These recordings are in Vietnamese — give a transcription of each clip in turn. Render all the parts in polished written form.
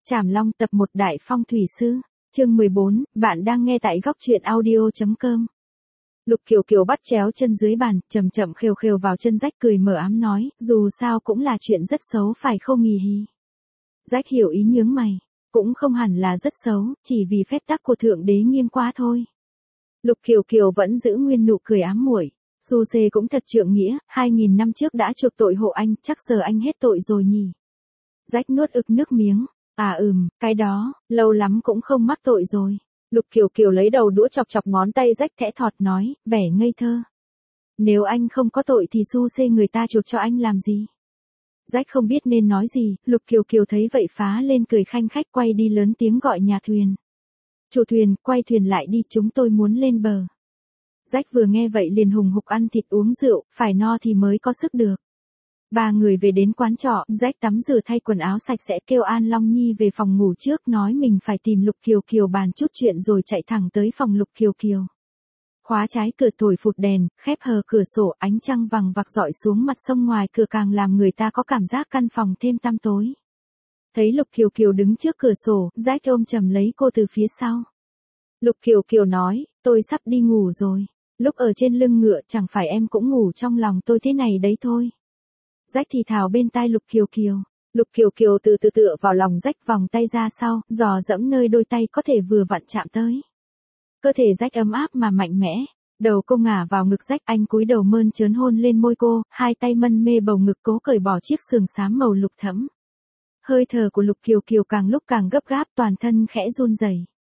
Trảm Long tập 1 Đại Phong Thủy Sư, chương 14, bạn đang nghe tại góc truyện audio.com. Lục Kiều Kiều bắt chéo chân dưới bàn, chậm chậm khều khều vào chân Rách cười mờ ám nói, dù sao cũng là chuyện rất xấu phải không nghỉ hì. Rách hiểu ý nhướng mày, cũng không hẳn là rất xấu, chỉ vì phép tắc của Thượng Đế nghiêm quá thôi. Lục Kiều Kiều vẫn giữ nguyên nụ cười ám muội. Su Xê cũng thật trượng nghĩa, 2000 năm trước đã chuộc tội hộ anh, chắc giờ anh hết tội rồi nhỉ. Rách nuốt ực nước miếng. Cái đó, lâu lắm cũng không mắc tội rồi. Lục Kiều Kiều lấy đầu đũa chọc chọc ngón tay Rách thẽ thọt nói, vẻ ngây thơ. Nếu anh không có tội thì Su Xê người ta chuộc cho anh làm gì? Rách không biết nên nói gì, Lục Kiều Kiều thấy vậy phá lên cười khanh khách quay đi lớn tiếng gọi nhà thuyền. Chủ thuyền, quay thuyền lại đi, chúng tôi muốn lên bờ. Rách vừa nghe vậy liền hùng hục ăn thịt uống rượu, phải no thì mới có sức được. Ba người về đến quán trọ, Rách tắm rửa thay quần áo sạch sẽ kêu An Long Nhi về phòng ngủ trước, nói mình phải tìm Lục Kiều Kiều bàn chút chuyện rồi chạy thẳng tới phòng Lục Kiều Kiều. Khóa trái cửa thổi phụt đèn, khép hờ cửa sổ, ánh trăng vằng vặc rọi xuống mặt sông ngoài cửa càng làm người ta có cảm giác căn phòng thêm tăm tối. Thấy Lục Kiều Kiều đứng trước cửa sổ, Rách ôm chầm lấy cô từ phía sau. Lục Kiều Kiều nói, tôi sắp đi ngủ rồi. Lúc ở trên lưng ngựa chẳng phải em cũng ngủ trong lòng tôi thế này đấy thôi. Rách thì thào bên tai Lục Kiều Kiều. Lục Kiều Kiều từ từ tựa vào lòng Rách, vòng tay ra sau, dò dẫm nơi đôi tay có thể vừa vặn chạm tới. Cơ thể Rách ấm áp mà mạnh mẽ. Đầu cô ngả vào ngực Rách, anh cúi đầu mơn trớn hôn lên môi cô, hai tay mân mê bầu ngực cố cởi bỏ chiếc sườn xám màu lục thẫm. Hơi thở của Lục Kiều Kiều càng lúc càng gấp gáp, toàn thân khẽ run rẩy.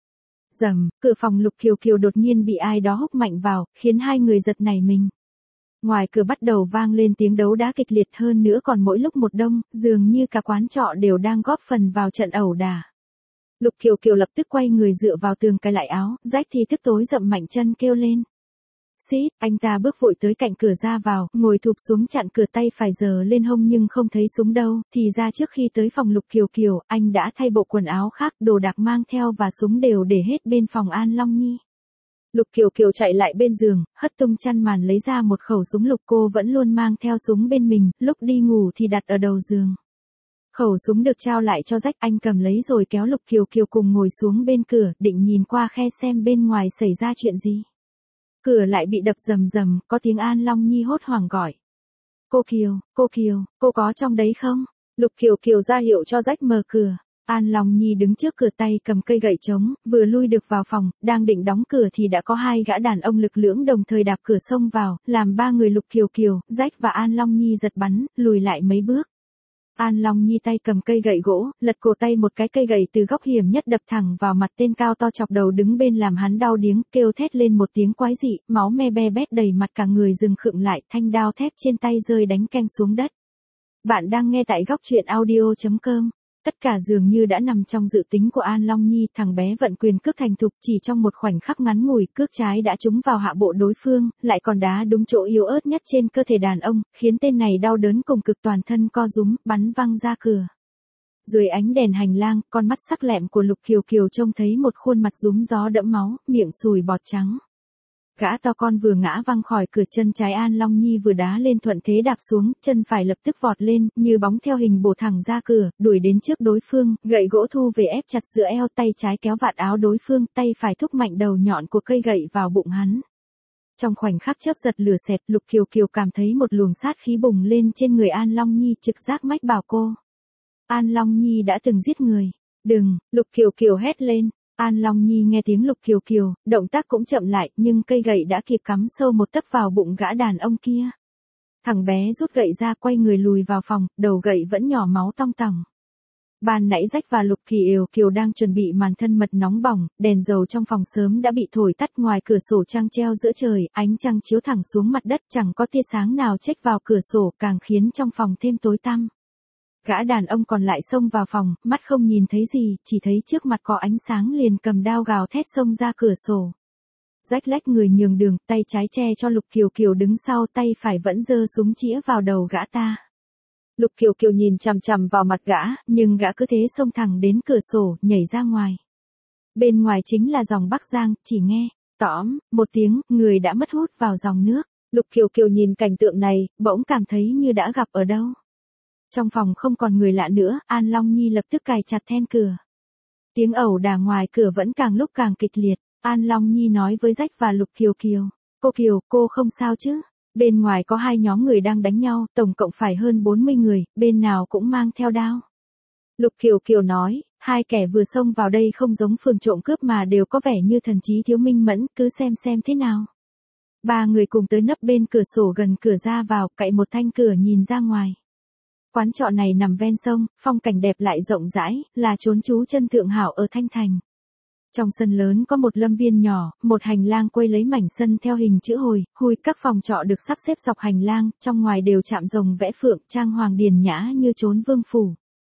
Rầm, cửa phòng Lục Kiều Kiều đột nhiên bị ai đó húc mạnh vào, khiến hai người giật nảy mình. Ngoài cửa bắt đầu vang lên tiếng đấu đá kịch liệt, hơn nữa còn mỗi lúc một đông, dường như cả quán trọ đều đang góp phần vào trận ẩu đả. Lục Kiều Kiều lập tức quay người dựa vào tường cài lại áo, Rách thì tức tối dậm mạnh chân kêu lên. Xít, anh ta bước vội tới cạnh cửa ra vào, ngồi thụp xuống chặn cửa, tay phải giơ lên hông nhưng không thấy súng đâu, thì ra trước khi tới phòng Lục Kiều Kiều, anh đã thay bộ quần áo khác, đồ đạc mang theo và súng đều để hết bên phòng An Long Nhi. Lục Kiều Kiều chạy lại bên giường, hất tung chăn màn lấy ra một khẩu súng lục, cô vẫn luôn mang theo súng bên mình, lúc đi ngủ thì đặt ở đầu giường. Khẩu súng được trao lại cho Rách, anh cầm lấy rồi kéo Lục Kiều Kiều cùng ngồi xuống bên cửa, định nhìn qua khe xem bên ngoài xảy ra chuyện gì. Cửa lại bị đập rầm rầm, có tiếng An Long Nhi hốt hoảng gọi. Cô Kiều, cô có trong đấy không? Lục Kiều Kiều ra hiệu cho Rách mở cửa. An Long Nhi đứng trước cửa, tay cầm cây gậy trống, vừa lui được vào phòng, đang định đóng cửa thì đã có hai gã đàn ông lực lưỡng đồng thời đạp cửa xông vào, làm ba người Lục Kiều Kiều, Rách và An Long Nhi giật bắn, lùi lại mấy bước. An Long Nhi tay cầm cây gậy gỗ, lật cổ tay một cái, cây gậy từ góc hiểm nhất đập thẳng vào mặt tên cao to chọc đầu đứng bên làm hắn đau điếng, kêu thét lên một tiếng quái dị, máu me be bét đầy mặt, cả người dừng khựng lại, thanh đao thép trên tay rơi đánh keng xuống đất. Bạn đang nghe tại góc truyện audio.com. Tất cả dường như đã nằm trong dự tính của An Long Nhi, thằng bé vận quyền cước thành thục, chỉ trong một khoảnh khắc ngắn ngủi, cước trái đã trúng vào hạ bộ đối phương, lại còn đá đúng chỗ yếu ớt nhất trên cơ thể đàn ông, khiến tên này đau đớn cùng cực, toàn thân co rúm, bắn văng ra cửa. Dưới ánh đèn hành lang, con mắt sắc lẹm của Lục Kiều Kiều trông thấy một khuôn mặt rúm gió đẫm máu, miệng sùi bọt trắng. Gã to con vừa ngã văng khỏi cửa, chân trái An Long Nhi vừa đá lên thuận thế đạp xuống, chân phải lập tức vọt lên, như bóng theo hình bổ thẳng ra cửa, đuổi đến trước đối phương, gậy gỗ thu về ép chặt giữa eo, tay trái kéo vạt áo đối phương, tay phải thúc mạnh đầu nhọn của cây gậy vào bụng hắn. Trong khoảnh khắc chớp giật lửa xẹt, Lục Kiều Kiều cảm thấy một luồng sát khí bùng lên trên người An Long Nhi, trực giác mách bảo cô. An Long Nhi đã từng giết người. Đừng, Lục Kiều Kiều hét lên. An Long Nhi nghe tiếng Lục Kiều Kiều, động tác cũng chậm lại, nhưng cây gậy đã kịp cắm sâu một tấc vào bụng gã đàn ông kia. Thằng bé rút gậy ra, quay người lùi vào phòng, đầu gậy vẫn nhỏ máu tong tỏng. Ban nãy Rách và Lục Kiều Kiều đang chuẩn bị màn thân mật nóng bỏng, đèn dầu trong phòng sớm đã bị thổi tắt, ngoài cửa sổ trăng treo giữa trời, ánh trăng chiếu thẳng xuống mặt đất, chẳng có tia sáng nào chếch vào cửa sổ, càng khiến trong phòng thêm tối tăm. Gã đàn ông còn lại xông vào phòng, mắt không nhìn thấy gì, chỉ thấy trước mặt có ánh sáng liền cầm đao gào thét xông ra cửa sổ. Rách lách người nhường đường, tay trái che cho Lục Kiều Kiều đứng sau, tay phải vẫn giơ súng chĩa vào đầu gã ta. Lục Kiều Kiều nhìn chằm chằm vào mặt gã, nhưng gã cứ thế xông thẳng đến cửa sổ, nhảy ra ngoài. Bên ngoài chính là dòng Bắc Giang, chỉ nghe, tõm, một tiếng, người đã mất hút vào dòng nước. Lục Kiều Kiều nhìn cảnh tượng này, bỗng cảm thấy như đã gặp ở đâu. Trong phòng không còn người lạ nữa, An Long Nhi lập tức cài chặt then cửa. Tiếng ẩu đả ngoài cửa vẫn càng lúc càng kịch liệt. An Long Nhi nói với Rách và Lục Kiều Kiều. Cô Kiều, cô không sao chứ? Bên ngoài có hai nhóm người đang đánh nhau, tổng cộng phải hơn 40 người, bên nào cũng mang theo đao. Lục Kiều Kiều nói, hai kẻ vừa xông vào đây không giống phường trộm cướp mà đều có vẻ như thần trí thiếu minh mẫn, cứ xem thế nào. Ba người cùng tới nấp bên cửa sổ gần cửa ra vào, cậy một thanh cửa nhìn ra ngoài. Quán trọ này nằm ven sông, phong cảnh đẹp lại rộng rãi, là trốn trú chân thượng hảo ở Thanh Thành. Trong sân lớn có một lâm viên nhỏ, một hành lang quây lấy mảnh sân theo hình chữ hồi, các phòng trọ được sắp xếp dọc hành lang, trong ngoài đều chạm rồng vẽ phượng, trang hoàng điển nhã như trốn vương phủ.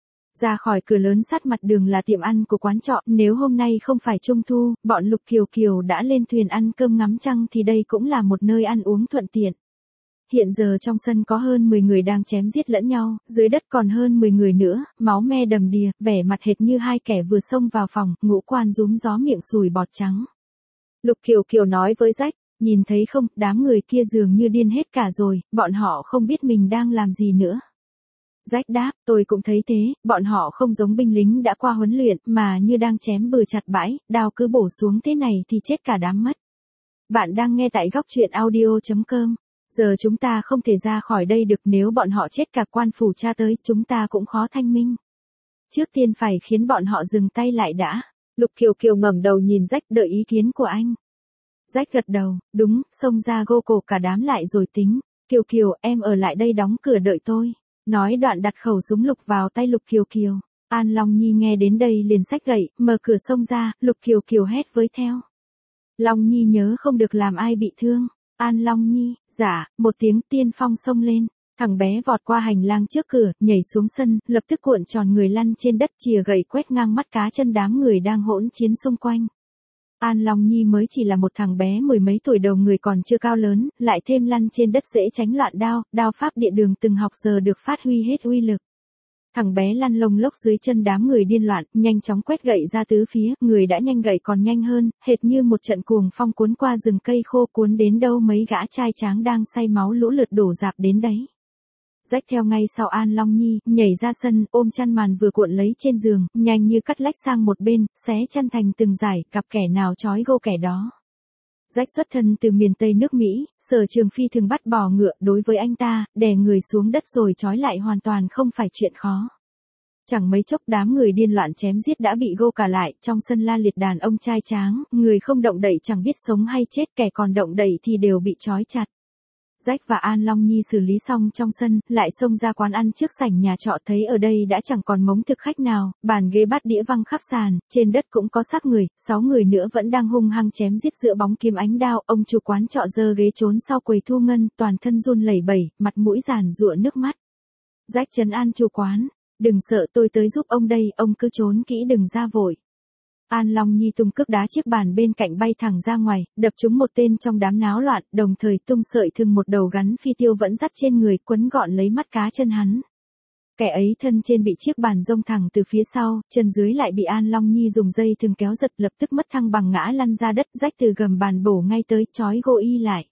Ra khỏi cửa lớn sát mặt đường là tiệm ăn của quán trọ, nếu hôm nay không phải trung thu, bọn Lục Kiều Kiều đã lên thuyền ăn cơm ngắm trăng thì đây cũng là một nơi ăn uống thuận tiện. Hiện giờ trong sân có hơn 10 người đang chém giết lẫn nhau, dưới đất còn hơn 10 người nữa, máu me đầm đìa, vẻ mặt hệt như hai kẻ vừa xông vào phòng, ngũ quan rúm gió miệng sùi bọt trắng. Lục Kiều Kiều nói với Rách, nhìn thấy không, đám người kia dường như điên hết cả rồi, bọn họ không biết mình đang làm gì nữa. Rách đáp, tôi cũng thấy thế, bọn họ không giống binh lính đã qua huấn luyện, mà như đang chém bừa chặt bãi, đao cứ bổ xuống thế này thì chết cả đám mất. Bạn đang nghe tại góc truyện audio.com. Giờ chúng ta không thể ra khỏi đây được, nếu bọn họ chết cả quan phủ tra tới, chúng ta cũng khó thanh minh. Trước tiên phải khiến bọn họ dừng tay lại đã. Lục Kiều Kiều ngẩng đầu nhìn Rách, đợi ý kiến của anh. Rách gật đầu, đúng, xông ra gô cổ cả đám lại rồi tính. Kiều Kiều, em ở lại đây đóng cửa đợi tôi. Nói đoạn đặt khẩu súng lục vào tay Lục Kiều Kiều. An Long Nhi nghe đến đây liền xách gậy, mở cửa xông ra, Lục Kiều Kiều hét với theo. Long Nhi nhớ không được làm ai bị thương. An Long Nhi, dạ, một tiếng tiên phong xông lên. Thằng bé vọt qua hành lang trước cửa, nhảy xuống sân, lập tức cuộn tròn người lăn trên đất, chìa gậy quét ngang mắt cá chân đám người đang hỗn chiến xung quanh. An Long Nhi mới chỉ là một thằng bé mười mấy tuổi, đầu người còn chưa cao lớn, lại thêm lăn trên đất dễ tránh loạn đao pháp địa đường từng học giờ được phát huy hết uy lực. Thằng bé lăn lông lốc dưới chân đám người điên loạn, nhanh chóng quét gậy ra tứ phía, người đã nhanh gậy còn nhanh hơn, hệt như một trận cuồng phong cuốn qua rừng cây khô, cuốn đến đâu mấy gã trai tráng đang say máu lũ lượt đổ rạp đến đấy. Rách theo ngay sau An Long Nhi, nhảy ra sân, ôm chăn màn vừa cuộn lấy trên giường, nhanh như cắt lách sang một bên, xé chăn thành từng dải, gặp kẻ nào trói gô kẻ đó. Rách xuất thân từ miền Tây nước Mỹ, Sở Trường Phi thường bắt bò ngựa, đối với anh ta, đè người xuống đất rồi trói lại hoàn toàn không phải chuyện khó. Chẳng mấy chốc đám người điên loạn chém giết đã bị gô cả lại, trong sân la liệt đàn ông trai tráng, người không động đậy chẳng biết sống hay chết, kẻ còn động đậy thì đều bị trói chặt. Rách và An Long Nhi xử lý xong trong sân, lại xông ra quán ăn trước sảnh nhà trọ, thấy ở đây đã chẳng còn mống thực khách nào, bàn ghế bát đĩa văng khắp sàn, trên đất cũng có xác người, 6 người nữa vẫn đang hung hăng chém giết giữa bóng kiếm ánh đao, ông chủ quán trọ giơ ghế trốn sau quầy thu ngân, toàn thân run lẩy bẩy, mặt mũi giàn giụa nước mắt. Rách trấn an chủ quán, đừng sợ, tôi tới giúp ông đây, ông cứ trốn kỹ đừng ra vội. An Long Nhi tung cước đá chiếc bàn bên cạnh bay thẳng ra ngoài, đập trúng một tên trong đám náo loạn, đồng thời tung sợi thừng một đầu gắn phi tiêu vẫn dắt trên người, quấn gọn lấy mắt cá chân hắn. Kẻ ấy thân trên bị chiếc bàn rông thẳng từ phía sau, chân dưới lại bị An Long Nhi dùng dây thừng kéo giật, lập tức mất thăng bằng ngã lăn ra đất. Rách từ gầm bàn bổ ngay tới, trói gô y lại.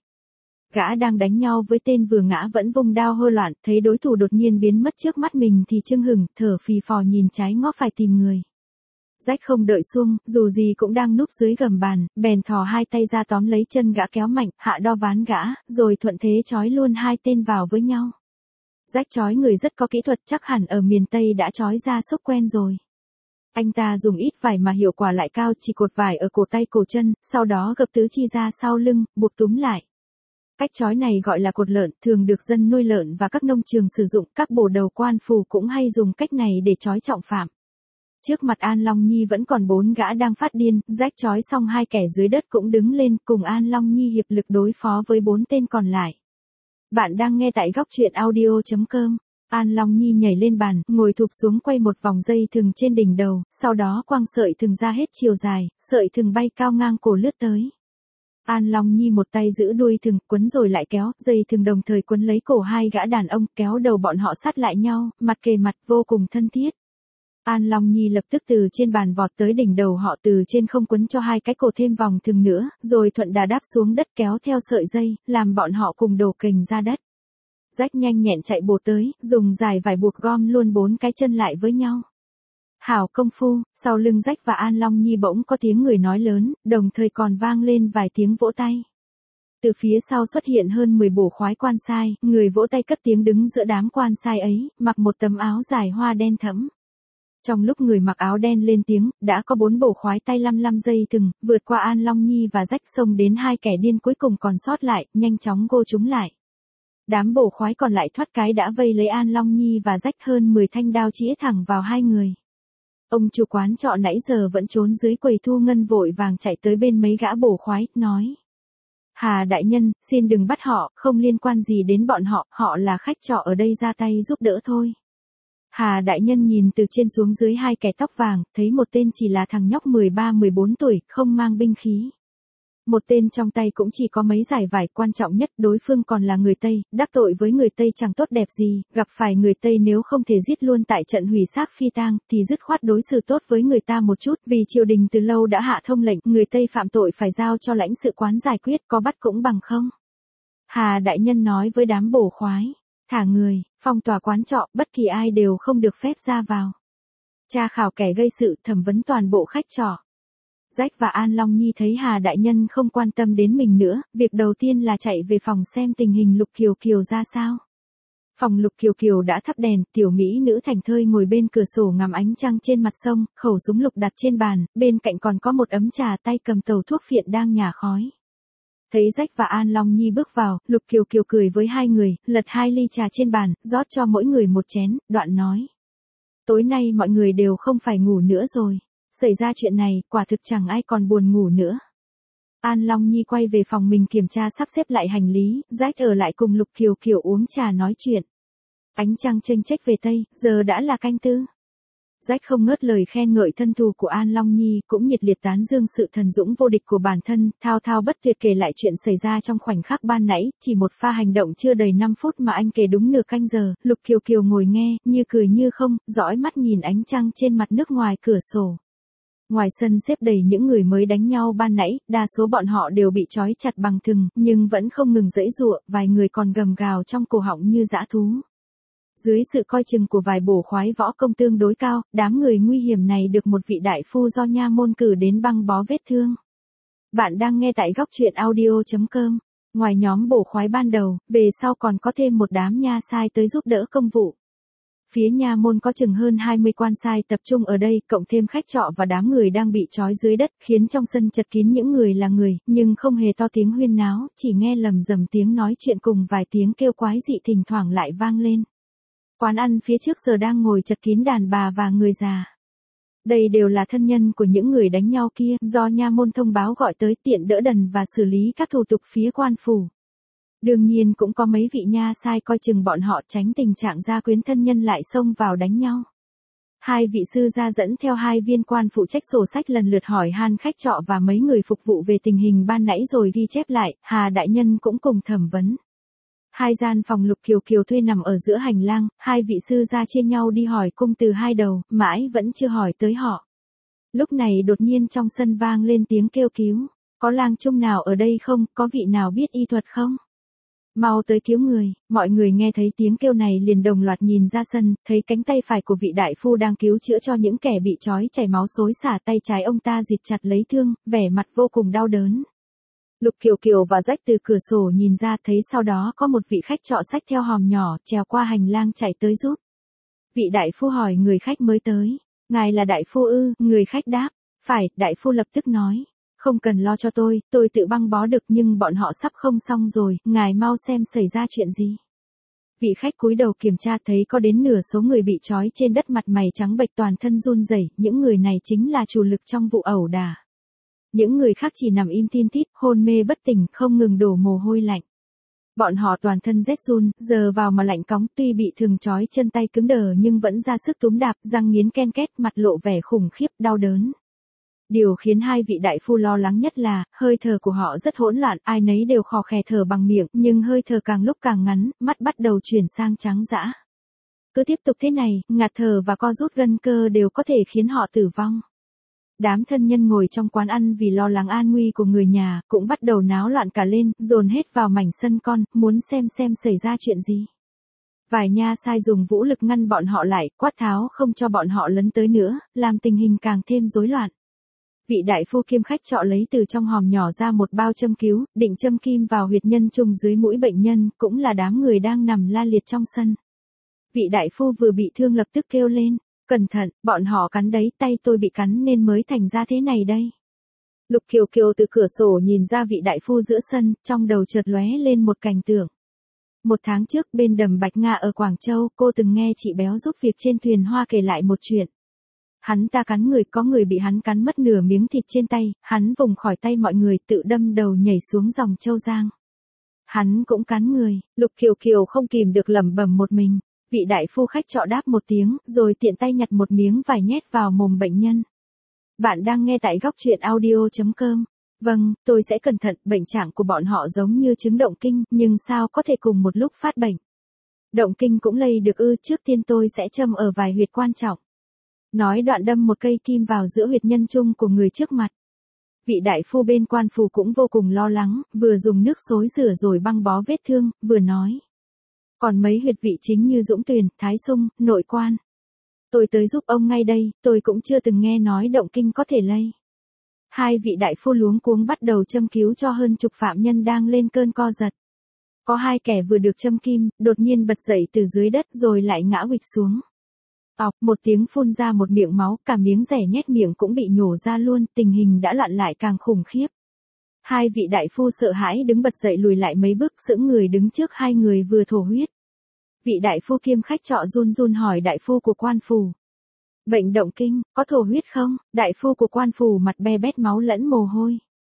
Gã đang đánh nhau với tên vừa ngã vẫn vung đao hô loạn, thấy đối thủ đột nhiên biến mất trước mắt mình thì chưng hửng, thở phì phò nhìn trái ngó phải tìm người. Rách không đợi xuông, dù gì cũng đang núp dưới gầm bàn, bèn thò hai tay ra tóm lấy chân gã kéo mạnh, hạ đo ván gã, rồi thuận thế trói luôn hai tên vào với nhau. Rách trói người rất có kỹ thuật, chắc hẳn ở miền Tây đã trói ra sốc quen rồi. Anh ta dùng ít vải mà hiệu quả lại cao, chỉ cột vải ở cổ tay cổ chân, sau đó gập tứ chi ra sau lưng, buộc túm lại. Cách trói này gọi là cột lợn, thường được dân nuôi lợn và các nông trường sử dụng, các bổ đầu quan phủ cũng hay dùng cách này để trói trọng phạm. Trước mặt An Long Nhi vẫn còn 4 gã đang phát điên, Rách trói xong hai kẻ dưới đất cũng đứng lên, cùng An Long Nhi hiệp lực đối phó với 4 tên còn lại. Bạn đang nghe tại góc truyện audio.com. An Long Nhi nhảy lên bàn, ngồi thụp xuống quay một vòng dây thừng trên đỉnh đầu, sau đó quăng sợi thừng ra hết chiều dài, sợi thừng bay cao ngang cổ lướt tới. An Long Nhi một tay giữ đuôi thừng, quấn rồi lại kéo, dây thừng đồng thời quấn lấy cổ hai gã đàn ông, kéo đầu bọn họ sát lại nhau, mặt kề mặt vô cùng thân thiết. An Long Nhi lập tức từ trên bàn vọt tới đỉnh đầu họ, từ trên không quấn cho hai cái cổ thêm vòng thừng nữa, rồi thuận đà đáp xuống đất kéo theo sợi dây, làm bọn họ cùng đổ kềnh ra đất. Rách nhanh nhẹn chạy bổ tới, dùng dài vải buộc gom luôn 4 cái chân lại với nhau. Hảo công phu, sau lưng Rách và An Long Nhi bỗng có tiếng người nói lớn, đồng thời còn vang lên vài tiếng vỗ tay. Từ phía sau xuất hiện hơn 10 bổ khoái quan sai, người vỗ tay cất tiếng đứng giữa đám quan sai ấy, mặc một tấm áo dài hoa đen thẫm. Trong lúc người mặc áo đen lên tiếng, đã có 4 bổ khoái tay lăm dây thừng, vượt qua An Long Nhi và Rách xông đến hai kẻ điên cuối cùng còn sót lại, nhanh chóng gô chúng lại. Đám bổ khoái còn lại thoát cái đã vây lấy An Long Nhi và Rách, hơn 10 thanh đao chĩa thẳng vào hai người. Ông chủ quán trọ nãy giờ vẫn trốn dưới quầy thu ngân vội vàng chạy tới bên mấy gã bổ khoái, nói. Hà đại nhân, xin đừng bắt họ, không liên quan gì đến bọn họ, họ là khách trọ ở đây ra tay giúp đỡ thôi. Hà đại nhân nhìn từ trên xuống dưới hai kẻ tóc vàng, thấy một tên chỉ là thằng nhóc 13-14 tuổi, không mang binh khí. Một tên trong tay cũng chỉ có mấy dải vải, quan trọng nhất đối phương còn là người Tây, đắc tội với người Tây chẳng tốt đẹp gì, gặp phải người Tây nếu không thể giết luôn tại trận hủy xác phi tang, thì dứt khoát đối xử tốt với người ta một chút, vì triều đình từ lâu đã hạ thông lệnh, người Tây phạm tội phải giao cho lãnh sự quán giải quyết, có bắt cũng bằng không. Hà đại nhân nói với đám bổ khoái, thả người, phong tỏa quán trọ, bất kỳ ai đều không được phép ra vào. Tra khảo kẻ gây sự, thẩm vấn toàn bộ khách trọ. Rách và An Long Nhi thấy Hà đại nhân không quan tâm đến mình nữa, việc đầu tiên là chạy về phòng xem tình hình Lục Kiều Kiều ra sao. Phòng Lục Kiều Kiều đã thắp đèn, tiểu mỹ nữ thảnh thơi ngồi bên cửa sổ ngắm ánh trăng trên mặt sông, khẩu súng lục đặt trên bàn, bên cạnh còn có một ấm trà, tay cầm tàu thuốc phiện đang nhả khói. Thấy Rách và An Long Nhi bước vào, Lục Kiều Kiều cười với hai người, lật 2 ly trà trên bàn, rót cho mỗi người một chén, đoạn nói. Tối nay mọi người đều không phải ngủ nữa rồi. Xảy ra chuyện này, quả thực chẳng ai còn buồn ngủ nữa. An Long Nhi quay về phòng mình kiểm tra sắp xếp lại hành lý, Rách ở lại cùng Lục Kiều Kiều uống trà nói chuyện. Ánh trăng chênh chếch về Tây, giờ đã là canh tư. Rách không ngớt lời khen ngợi thân thù của An Long Nhi, cũng nhiệt liệt tán dương sự thần dũng vô địch của bản thân, thao thao bất tuyệt kể lại chuyện xảy ra trong khoảnh khắc ban nãy, chỉ một pha hành động chưa đầy 5 phút mà anh kể đúng nửa canh giờ. Lục Kiều Kiều ngồi nghe, như cười như không, dõi mắt nhìn ánh trăng trên mặt nước ngoài cửa sổ. Ngoài sân xếp đầy những người mới đánh nhau ban nãy, đa số bọn họ đều bị trói chặt bằng thừng, nhưng vẫn không ngừng giãy giụa, vài người còn gầm gào trong cổ họng như dã thú. Dưới sự coi chừng của vài bổ khoái võ công tương đối cao, đám người nguy hiểm này được một vị đại phu do nha môn cử đến băng bó vết thương. Bạn đang nghe tại góc truyện audio.com. Ngoài nhóm bổ khoái ban đầu, về sau còn có thêm một đám nha sai tới giúp đỡ công vụ. Phía nha môn có chừng hơn 20 quan sai tập trung ở đây, cộng thêm khách trọ và đám người đang bị trói dưới đất, khiến trong sân chật kín những người là người, nhưng không hề to tiếng huyên náo, chỉ nghe lầm rầm tiếng nói chuyện cùng vài tiếng kêu quái dị thỉnh thoảng lại vang lên. Quán ăn phía trước giờ đang ngồi chật kín đàn bà và người già. Đây đều là thân nhân của những người đánh nhau kia, do nha môn thông báo gọi tới tiện đỡ đần và xử lý các thủ tục phía quan phủ. Đương nhiên cũng có mấy vị nha sai coi chừng bọn họ tránh tình trạng gia quyến thân nhân lại xông vào đánh nhau. Hai vị sư gia dẫn theo hai viên quan phụ trách sổ sách lần lượt hỏi han khách trọ và mấy người phục vụ về tình hình ban nãy rồi ghi chép lại, Hà đại nhân cũng cùng thẩm vấn. Hai gian phòng Lục Kiều Kiều thuê nằm ở giữa hành lang, hai vị sư gia chia nhau đi hỏi cung từ hai đầu, mãi vẫn chưa hỏi tới họ. Lúc này đột nhiên trong sân vang lên tiếng kêu cứu, có lang trung nào ở đây không, có vị nào biết y thuật không? Mau tới cứu người, mọi người nghe thấy tiếng kêu này liền đồng loạt nhìn ra sân, thấy cánh tay phải của vị đại phu đang cứu chữa cho những kẻ bị trói chảy máu xối xả, tay trái ông ta dịt chặt lấy thương, vẻ mặt vô cùng đau đớn. Lục Kiều Kiều và Rách từ cửa sổ nhìn ra thấy sau đó có một vị khách trọ xách theo hòm nhỏ, trèo qua hành lang chạy tới giúp. Vị đại phu hỏi người khách mới tới, ngài là đại phu ư? Người khách đáp, phải, đại phu lập tức nói. Không cần lo cho tôi tự băng bó được, nhưng bọn họ sắp không xong rồi, ngài mau xem xảy ra chuyện gì. Vị khách cúi đầu kiểm tra thấy có đến nửa số người bị trói trên đất, mặt mày trắng bệch, toàn thân run rẩy, những người này chính là chủ lực trong vụ ẩu đả. Những người khác chỉ nằm im thin thít, hôn mê bất tỉnh, không ngừng đổ mồ hôi lạnh. Bọn họ toàn thân rét run, giờ vào mà lạnh cóng, tuy bị thường trói chân tay cứng đờ nhưng vẫn ra sức túm đạp, răng nghiến ken két, mặt lộ vẻ khủng khiếp, đau đớn. Điều khiến hai vị đại phu lo lắng nhất là, hơi thở của họ rất hỗn loạn, ai nấy đều khò khè thở bằng miệng, nhưng hơi thở càng lúc càng ngắn, mắt bắt đầu chuyển sang trắng dã. Cứ tiếp tục thế này, ngạt thở và co rút gân cơ đều có thể khiến họ tử vong. Đám thân nhân ngồi trong quán ăn vì lo lắng an nguy của người nhà, cũng bắt đầu náo loạn cả lên, dồn hết vào mảnh sân con, muốn xem xảy ra chuyện gì. Vài nha sai dùng vũ lực ngăn bọn họ lại, quát tháo không cho bọn họ lấn tới nữa, làm tình hình càng thêm rối loạn. Vị đại phu kiêm khách trọ lấy từ trong hòm nhỏ ra một bao châm cứu, định châm kim vào huyệt nhân trung dưới mũi bệnh nhân, cũng là đám người đang nằm la liệt trong sân. Vị đại phu vừa bị thương lập tức kêu lên, cẩn thận, bọn họ cắn đấy, tay tôi bị cắn nên mới thành ra thế này đây. Lục Kiều Kiều từ cửa sổ nhìn ra vị đại phu giữa sân, trong đầu chợt lóe lên một cảnh tượng. 1 tháng trước bên đầm Bạch Nga ở Quảng Châu, cô từng nghe chị béo giúp việc trên thuyền hoa kể lại một chuyện. Hắn ta cắn người, có người bị hắn cắn mất nửa miếng thịt trên tay, hắn vùng khỏi tay mọi người tự đâm đầu nhảy xuống dòng Châu Giang. Hắn cũng cắn người, Lục Kiều Kiều không kìm được lẩm bẩm một mình. Vị đại phu khách trọ đáp một tiếng, rồi tiện tay nhặt một miếng vải nhét vào mồm bệnh nhân. Bạn đang nghe tại góc truyện audio.com. Vâng, tôi sẽ cẩn thận, bệnh trạng của bọn họ giống như chứng động kinh, nhưng sao có thể cùng một lúc phát bệnh. Động kinh cũng lây được ư, trước tiên tôi sẽ châm ở vài huyệt quan trọng. Nói đoạn đâm một cây kim vào giữa huyệt nhân trung của người trước mặt. Vị đại phu bên quan phủ cũng vô cùng lo lắng, vừa dùng nước xối rửa rồi băng bó vết thương, vừa nói. Còn mấy huyệt vị chính như Dũng Tuyền, Thái Sung, Nội Quan. Tôi tới giúp ông ngay đây, tôi cũng chưa từng nghe nói động kinh có thể lây. Hai vị đại phu luống cuống bắt đầu châm cứu cho hơn chục phạm nhân đang lên cơn co giật. Có 2 kẻ vừa được châm kim, đột nhiên bật dậy từ dưới đất rồi lại ngã huỵch xuống. Ọc, một tiếng phun ra một miệng máu, cả miếng rẻ nhét miệng cũng bị nhổ ra luôn, tình hình đã loạn lại càng khủng khiếp. Hai vị đại phu sợ hãi đứng bật dậy lùi lại mấy bước, sững người đứng trước hai người vừa thổ huyết. Vị đại phu kiêm khách trọ run run hỏi đại phu của quan phủ. Bệnh động kinh, có thổ huyết không? Đại phu của quan phủ mặt be bét máu lẫn mồ hôi.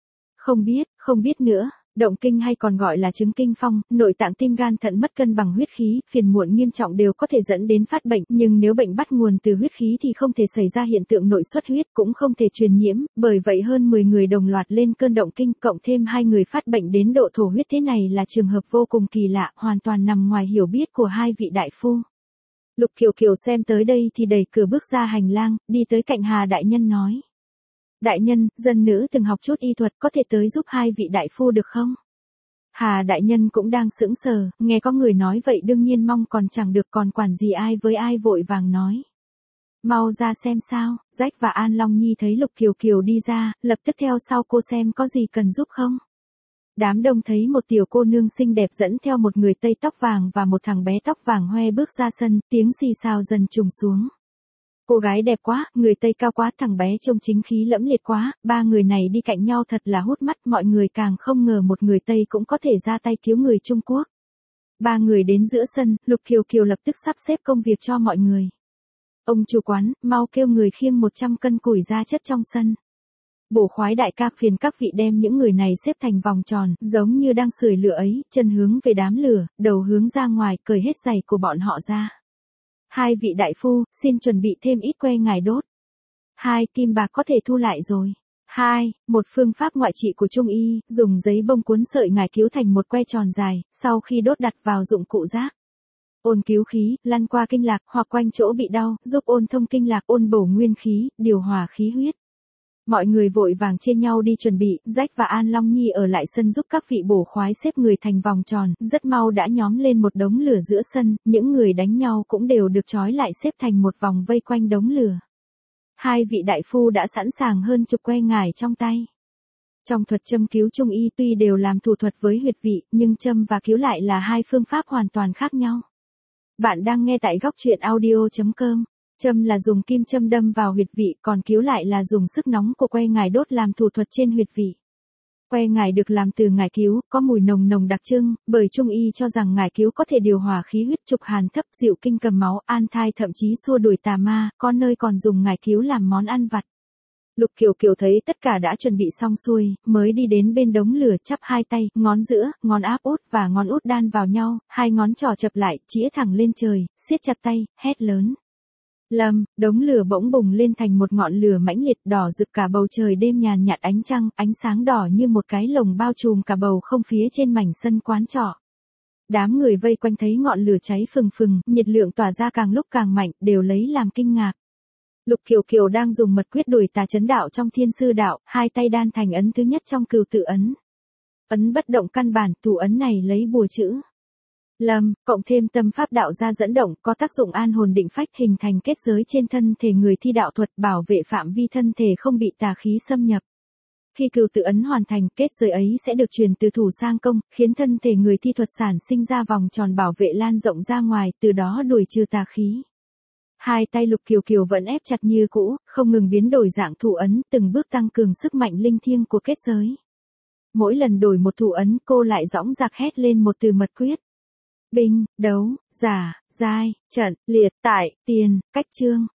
Không biết nữa. Động kinh hay còn gọi là chứng kinh phong, nội tạng tim gan thận mất cân bằng huyết khí, phiền muộn nghiêm trọng đều có thể dẫn đến phát bệnh, nhưng nếu bệnh bắt nguồn từ huyết khí thì không thể xảy ra hiện tượng nội xuất huyết, cũng không thể truyền nhiễm, bởi vậy hơn 10 người đồng loạt lên cơn động kinh, cộng thêm 2 người phát bệnh đến độ thổ huyết, thế này là trường hợp vô cùng kỳ lạ, hoàn toàn nằm ngoài hiểu biết của hai vị đại phu. Lục Kiều Kiều xem tới đây thì đẩy cửa bước ra hành lang, đi tới cạnh Hà đại nhân nói. Đại nhân, dân nữ từng học chút y thuật, có thể tới giúp hai vị đại phu được không? Hà đại nhân cũng đang sững sờ, nghe có người nói vậy đương nhiên mong còn chẳng được, còn quản gì ai với ai, vội vàng nói. Mau ra xem sao. Rách và An Long Nhi thấy Lục Kiều Kiều đi ra, lập tức theo sau cô xem có gì cần giúp không. Đám đông thấy một tiểu cô nương xinh đẹp dẫn theo một người Tây tóc vàng và một thằng bé tóc vàng hoe bước ra sân, tiếng xì xào dần trùng xuống. Cô gái đẹp quá, người Tây cao quá, thằng bé trông chính khí lẫm liệt quá, 3 người này đi cạnh nhau thật là hút mắt, mọi người càng không ngờ một người Tây cũng có thể ra tay cứu người Trung Quốc. 3 người đến giữa sân, Lục Kiều Kiều lập tức sắp xếp công việc cho mọi người. Ông chủ quán, mau kêu người khiêng 100 cân củi ra chất trong sân. Bổ khoái đại ca, phiền các vị đem những người này xếp thành vòng tròn, giống như đang sưởi lửa ấy, chân hướng về đám lửa, đầu hướng ra ngoài, cởi hết giày của bọn họ ra. 2 vị đại phu, xin chuẩn bị thêm ít que ngài đốt. 2 kim bạc có thể thu lại rồi. 2. Một phương pháp ngoại trị của Trung y, dùng giấy bông cuốn sợi ngải cứu thành một que tròn dài, sau khi đốt đặt vào dụng cụ rác. Ôn cứu khí, lăn qua kinh lạc hoặc quanh chỗ bị đau, giúp ôn thông kinh lạc, ôn bổ nguyên khí, điều hòa khí huyết. Mọi người vội vàng chia nhau đi chuẩn bị, Rách và An Long Nhi ở lại sân giúp các vị bổ khoái xếp người thành vòng tròn, rất mau đã nhóm lên một đống lửa giữa sân, những người đánh nhau cũng đều được trói lại xếp thành một vòng vây quanh đống lửa. 2 vị đại phu đã sẵn sàng hơn chục que ngải trong tay. Trong thuật châm cứu Trung y tuy đều làm thủ thuật với huyệt vị, nhưng châm và cứu lại là 2 phương pháp hoàn toàn khác nhau. Bạn đang nghe tại góc truyện audio.com. Châm là dùng kim châm đâm vào huyệt vị, còn cứu lại là dùng sức nóng của que ngải đốt làm thủ thuật trên huyệt vị. Que ngải được làm từ ngải cứu, có mùi nồng nồng đặc trưng, bởi Trung y cho rằng ngải cứu có thể điều hòa khí huyết, trục hàn thấp, dịu kinh cầm máu, an thai, thậm chí xua đuổi tà ma, có nơi còn dùng ngải cứu làm món ăn vặt. Lục Kiều Kiều thấy tất cả đã chuẩn bị xong xuôi, mới đi đến bên đống lửa, chắp 2 tay, ngón giữa, ngón áp út và ngón út đan vào nhau, 2 ngón trỏ chập lại, chĩa thẳng lên trời, siết chặt tay, hét lớn. Lâm, đống lửa bỗng bùng lên thành một ngọn lửa mãnh liệt, đỏ rực cả bầu trời đêm, nhàn nhạt ánh trăng, ánh sáng đỏ như một cái lồng bao trùm cả bầu không phía trên mảnh sân quán trọ. Đám người vây quanh thấy ngọn lửa cháy phừng phừng, nhiệt lượng tỏa ra càng lúc càng mạnh, đều lấy làm kinh ngạc. Lục Kiều Kiều đang dùng mật quyết đuổi tà chấn đạo trong Thiên Sư đạo, 2 tay đan thành ấn thứ nhất trong Cửu Tự ấn. Ấn bất động căn bản, thủ ấn này lấy bùa chữ Lâm, cộng thêm tâm pháp đạo gia dẫn động có tác dụng an hồn định phách hình thành kết giới trên thân thể người thi đạo thuật bảo vệ phạm vi thân thể không bị tà khí xâm nhập. Khi cửu tự ấn hoàn thành, kết giới ấy sẽ được truyền từ thủ sang công, khiến thân thể người thi thuật sản sinh ra vòng tròn bảo vệ lan rộng ra ngoài, từ đó đuổi trừ tà khí. Hai tay Lục Kiều Kiều vẫn ép chặt như cũ, không ngừng biến đổi dạng thủ ấn, từng bước tăng cường sức mạnh linh thiêng của kết giới. Mỗi lần đổi một thủ ấn, cô lại dõng dạc hét lên một từ mật quyết. Binh, đấu, giả, giai, trận, liệt, tại, tiền, cách chương.